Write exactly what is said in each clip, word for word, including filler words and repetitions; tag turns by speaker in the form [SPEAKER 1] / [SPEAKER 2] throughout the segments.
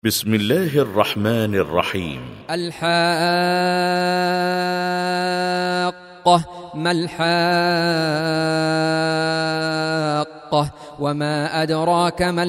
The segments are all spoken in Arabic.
[SPEAKER 1] بسم الله الرحمن الرحيم.
[SPEAKER 2] الحاقة ما الحاقة وما أدراك ما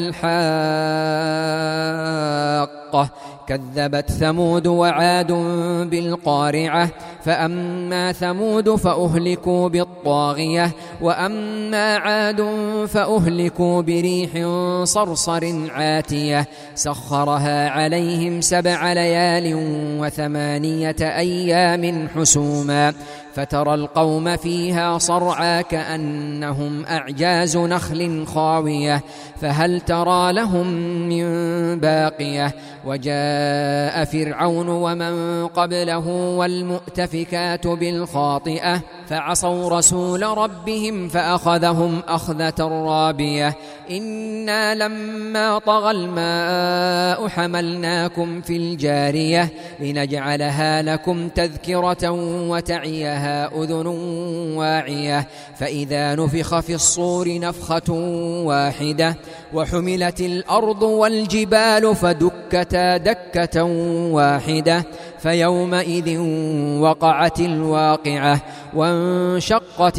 [SPEAKER 2] الحاقة كذبت ثمود وعاد بالقارعة فأما ثمود فأهلكوا بالطاغية وأما عاد فأهلكوا بريح صرصر عاتية سخرها عليهم سبع ليال وثمانية أيام حسوما فترى القوم فيها صرعى كأنهم أعجاز نخل خاوية فهل ترى لهم من باقية وجاء فرعون ومن قبله والمؤتفكات بالخاطئة فعصوا رسول ربهم فأخذهم أخذة رابية إنا لما طغى الماء حملناكم في الجارية لنجعلها لكم تذكرة وتعيها أذن واعية فإذا نفخ في الصور نفخة واحدة وحملت الأرض والجبال فدكتا دكة واحدة فيومئذ وقعت الواقعة وانشقت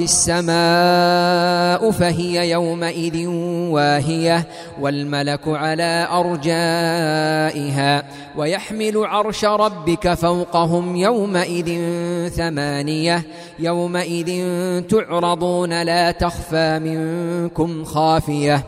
[SPEAKER 2] السماء فهي يومئذ واهية والملك على أرجائها ويحمل عرش ربك فوقهم يومئذ ثمانية يومئذ تعرضون لا تخفى منكم خافية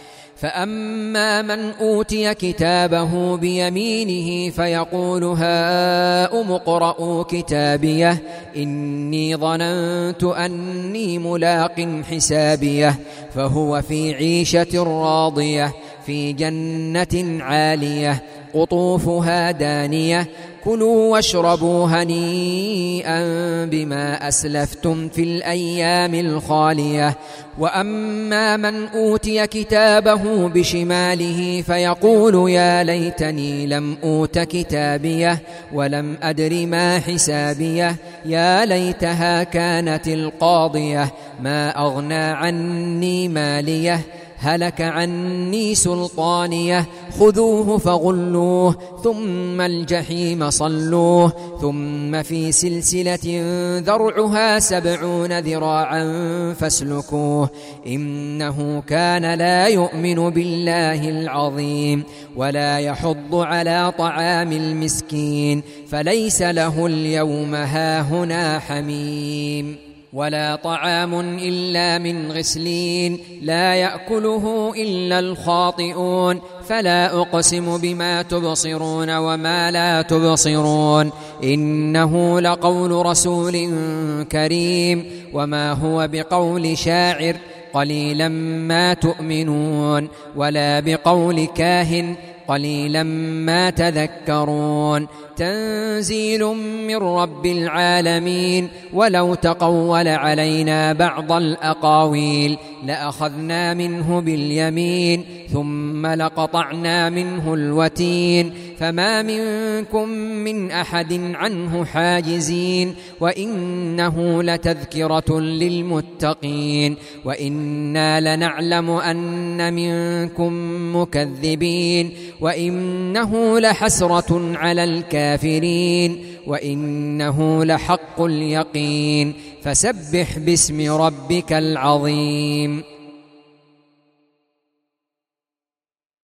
[SPEAKER 2] فأما من أوتي كتابه بيمينه فيقول هاؤم اقرءوا كتابيه إني ظننت أني ملاق حسابيه فهو في عيشة راضية في جنة عالية قطوفها دانية كلوا واشربوا هنيئا بما أسلفتم في الأيام الخالية وأما من أوتي كتابه بشماله فيقول يا ليتني لم أوت كتابيه ولم أدر ما حسابيه يا ليتها كانت القاضية ما أغنى عني ماليه هلك عني سلطانيه خذوه فغلوه ثم الجحيم صلوه ثم في سلسلة ذرعها سبعون ذراعا فاسلكوه إنه كان لا يؤمن بالله العظيم ولا يحض على طعام المسكين فليس له اليوم هاهنا حميم ولا طعام إلا من غسلين لا يأكله إلا الخاطئون فلا أقسم بما تبصرون وما لا تبصرون إنه لقول رسول كريم وما هو بقول شاعر قليلا ما تؤمنون ولا بقول كاهن قليلا ما تذكرون تنزيل من رب العالمين ولو تقول علينا بعض الأقاويل لأخذنا منه باليمين ثم لقطعنا منه الوتين فما منكم من أحد عنه حاجزين وإنه لتذكرة للمتقين وإنا لنعلم أن منكم مكذبين وإنه لحسرة على الكافرين وإنه لحق اليقين فسبح باسم ربك العظيم.